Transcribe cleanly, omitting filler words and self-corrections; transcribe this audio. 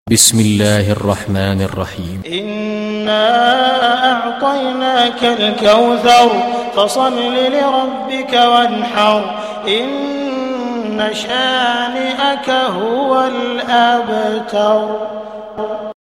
بسم الله الرحمن الرحيم. إنا أعطيناك الكوثر فصل لربك وانحر إن شانئك هو الأبتر.